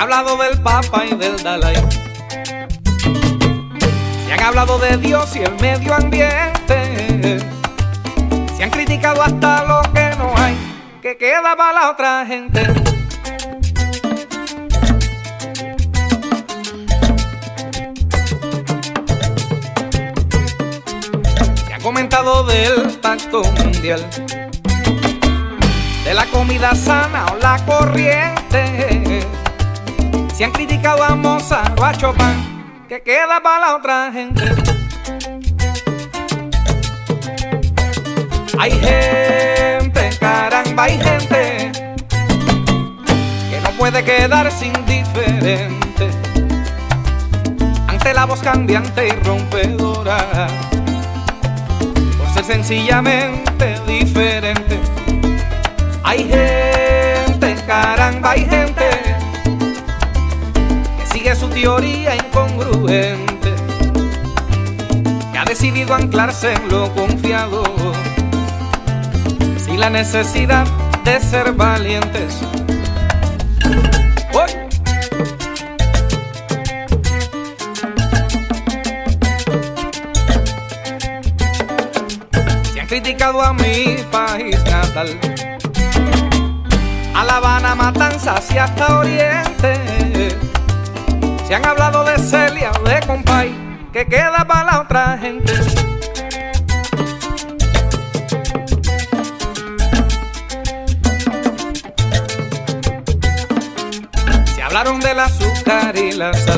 hablado del Papa y del Dalai. Se han hablado de Dios y el medio ambiente. Se han criticado hasta lo que no hay, que queda para la otra gente. Se ha comentado del pacto mundial, de la comida sana o la corriente. Se han criticado a Mozart o a Chopin, que queda para la otra gente. Hay gente, caramba, hay gente que no puede quedarse indiferente ante la voz cambiante y rompedora, por ser sencillamente diferente. Hay gente, caramba, hay gente que sigue su teoría incongruente, que ha decidido anclarse en lo confiado, sin la necesidad de ser valientes. ¡Uy! Se han criticado a mi país natal, a La Habana, Matanzas y hasta Oriente. Se han hablado de Celia o de Compay, que queda para la otra gente. Se hablaron del azúcar y la sal,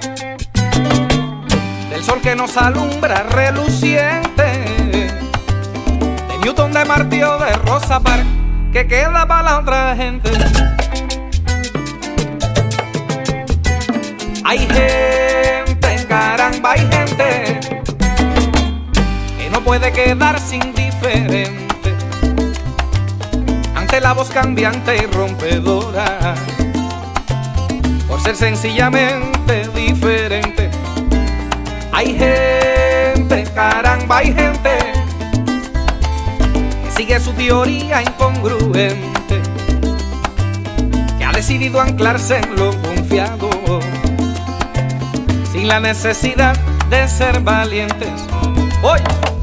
del sol que nos alumbra reluciente, de Newton, de Martí o de Rosa Parks, que queda para la otra gente. Hay gente, caramba, hay gente que no puede quedarse indiferente ante la voz cambiante y rompedora, por ser sencillamente diferente. Hay gente, caramba, hay gente sigue su teoría incongruente, que ha decidido anclarse en lo confiado, sin la necesidad de ser valientes. ¡Hoy!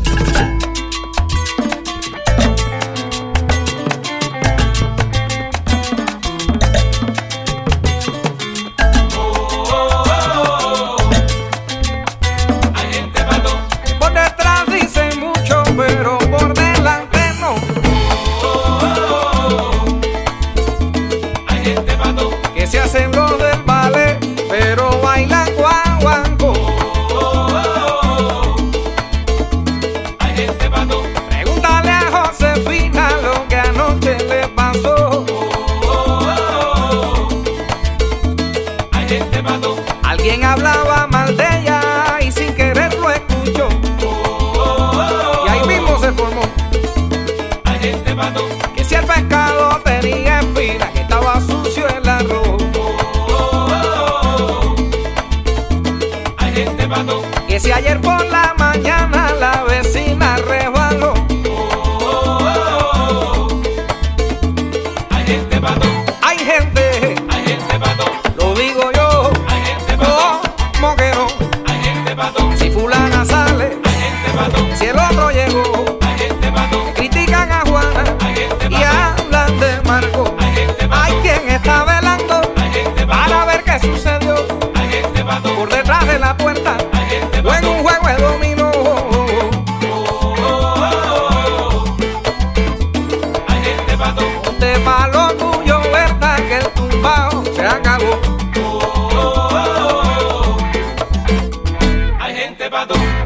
Hay gente pato, Por detrás dicen mucho, pero por delante no. hay gente pato, Que se hacen los del ballet, pero bailan guaguanco. hay gente pato, Pregúntale a Josefina lo que anoche le pasó. hay gente pato, Alguien hablaba mal de ella y sin querer lo escuchó, y ahí mismo se formó hay gente pato, que si el pescado tenía espina, que estaba sucio el arroz, hay gente pato, que si ayer por la mañana la vecina resbaló. hay gente pato, Hay gente, hay gente pato, lo digo yo, hay gente pato, como que no. hay gente pato, Si fulana sale, hay gente pato, si el otro llegó, hay gente pato, critican a Juana hay gente y pato, hablan de Marco. hay gente pato, Hay quien está velando hay gente para pato, ver qué sucedió hay gente pato, por detrás de la puerta hay gente o en pato, un juego de dominó. hay gente pato, Ponte pa' lo tuyo, verdad que el tumbao se acabó. hay gente pato.